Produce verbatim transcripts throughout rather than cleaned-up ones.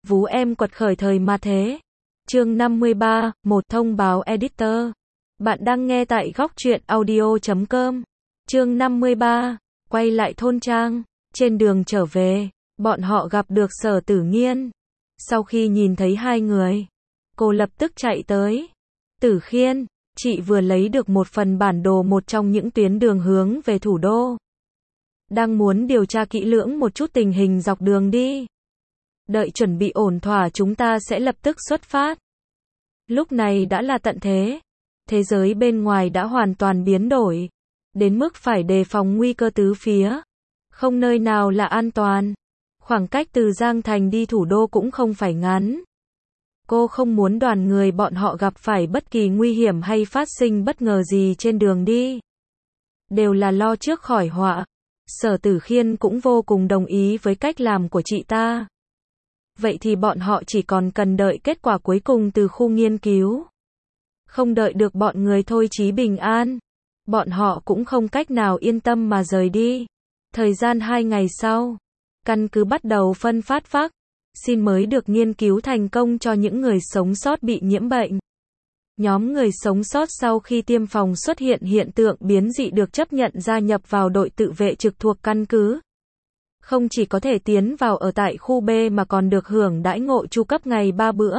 Vú em quật khởi thời mà thế. Chương năm mươi ba, một thông báo editor. Bạn đang nghe tại góc truyện audio chấm com. Chương năm mươi ba, quay lại thôn trang. Trên đường trở về, bọn họ gặp được Sở Tử Nghiên. Sau khi nhìn thấy hai người, cô lập tức chạy tới. Tử Khiên, chị vừa lấy được một phần bản đồ một trong những tuyến đường hướng về thủ đô. Đang muốn điều tra kỹ lưỡng một chút tình hình dọc đường đi. Đợi chuẩn bị ổn thỏa chúng ta sẽ lập tức xuất phát. Lúc này đã là tận thế. Thế giới bên ngoài đã hoàn toàn biến đổi. Đến mức phải đề phòng nguy cơ tứ phía. Không nơi nào là an toàn. Khoảng cách từ Giang Thành đi thủ đô cũng không phải ngắn. Cô không muốn đoàn người bọn họ gặp phải bất kỳ nguy hiểm hay phát sinh bất ngờ gì trên đường đi. Đều là lo trước khỏi họa. Sở Tử Khiên cũng vô cùng đồng ý với cách làm của chị ta. Vậy thì bọn họ chỉ còn cần đợi kết quả cuối cùng từ khu nghiên cứu. Không đợi được bọn người Thôi Chí bình an. Bọn họ cũng không cách nào yên tâm mà rời đi. Thời gian hai ngày sau, căn cứ bắt đầu phân phát vaccine mới được nghiên cứu thành công cho những người sống sót bị nhiễm bệnh. Nhóm người sống sót sau khi tiêm phòng xuất hiện hiện tượng biến dị được chấp nhận gia nhập vào đội tự vệ trực thuộc căn cứ. Không chỉ có thể tiến vào ở tại khu B mà còn được hưởng đãi ngộ chu cấp ngày ba bữa.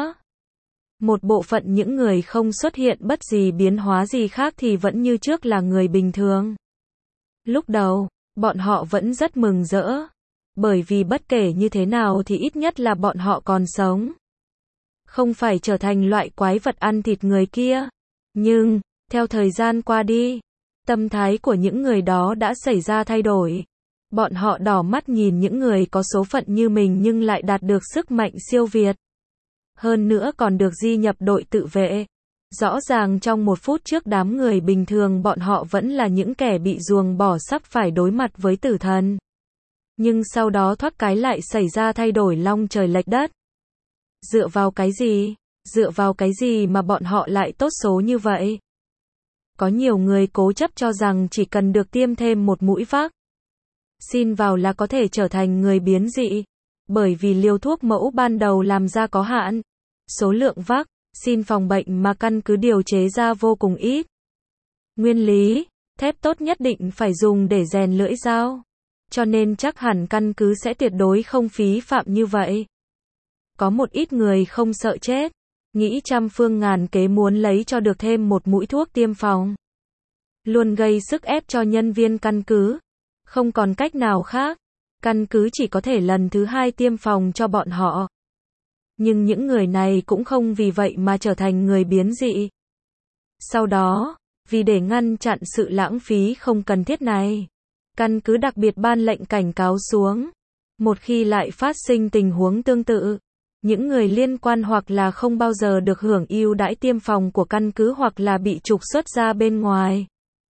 Một bộ phận những người không xuất hiện bất gì biến hóa gì khác thì vẫn như trước là người bình thường. Lúc đầu, bọn họ vẫn rất mừng rỡ. Bởi vì bất kể như thế nào thì ít nhất là bọn họ còn sống. Không phải trở thành loại quái vật ăn thịt người kia. Nhưng, theo thời gian qua đi, tâm thái của những người đó đã xảy ra thay đổi. Bọn họ đỏ mắt nhìn những người có số phận như mình nhưng lại đạt được sức mạnh siêu việt. Hơn nữa còn được di nhập đội tự vệ. Rõ ràng trong một phút trước đám người bình thường bọn họ vẫn là những kẻ bị ruồng bỏ sắp phải đối mặt với tử thần. Nhưng sau đó thoát cái lại xảy ra thay đổi long trời lệch đất. Dựa vào cái gì? Dựa vào cái gì mà bọn họ lại tốt số như vậy? Có nhiều người cố chấp cho rằng chỉ cần được tiêm thêm một mũi vaccine xin vào là có thể trở thành người biến dị. Bởi vì liều thuốc mẫu ban đầu làm ra có hạn. Số lượng vaccine phòng bệnh mà căn cứ điều chế ra vô cùng ít. Nguyên lý, thép tốt nhất định phải dùng để rèn lưỡi dao. Cho nên chắc hẳn căn cứ sẽ tuyệt đối không phí phạm như vậy. Có một ít người không sợ chết. Nghĩ trăm phương ngàn kế muốn lấy cho được thêm một mũi thuốc tiêm phòng. Luôn gây sức ép cho nhân viên căn cứ. Không còn cách nào khác. Căn cứ chỉ có thể lần thứ hai tiêm phòng cho bọn họ. Nhưng những người này cũng không vì vậy mà trở thành người biến dị. Sau đó, vì để ngăn chặn sự lãng phí không cần thiết này, căn cứ đặc biệt ban lệnh cảnh cáo xuống. Một khi lại phát sinh tình huống tương tự, những người liên quan hoặc là không bao giờ được hưởng ưu đãi tiêm phòng của căn cứ hoặc là bị trục xuất ra bên ngoài.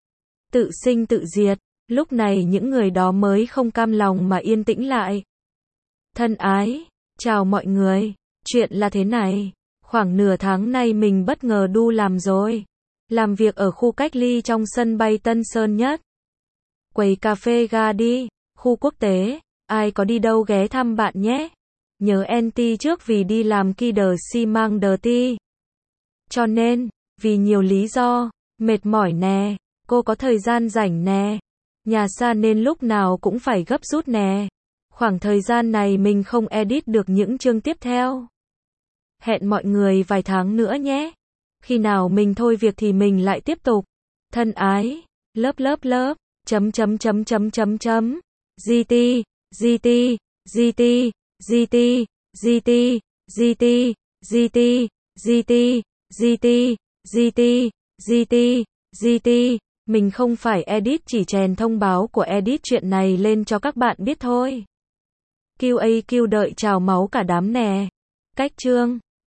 Tự sinh tự diệt. Lúc này những người đó mới không cam lòng mà yên tĩnh lại. Thân ái, chào mọi người. Chuyện là thế này. Khoảng nửa tháng nay mình bất ngờ đu làm rồi. Làm việc ở khu cách ly trong sân bay Tân Sơn Nhất. Quầy cà phê ga đi, khu quốc tế. Ai có đi đâu ghé thăm bạn nhé. Nhớ en tê trước vì đi làm kỳ đờ xi mang đờ ti. Cho nên, vì nhiều lý do, mệt mỏi nè, cô có thời gian rảnh nè. Nhà xa nên lúc nào cũng phải gấp rút nè. Khoảng thời gian này mình không edit được những chương tiếp theo. Hẹn mọi người vài tháng nữa nhé. Khi nào mình thôi việc thì mình lại tiếp tục. Thân ái, lớp lớp lớp, chấm chấm chấm chấm chấm chấm. GT, GT, GT, GT, GT, GT, GT, GT, GT, GT, GT, GT. Mình không phải edit chỉ chèn thông báo của edit chuyện này lên cho các bạn biết thôi. quy a quy đợi trào máu cả đám nè. Cách chương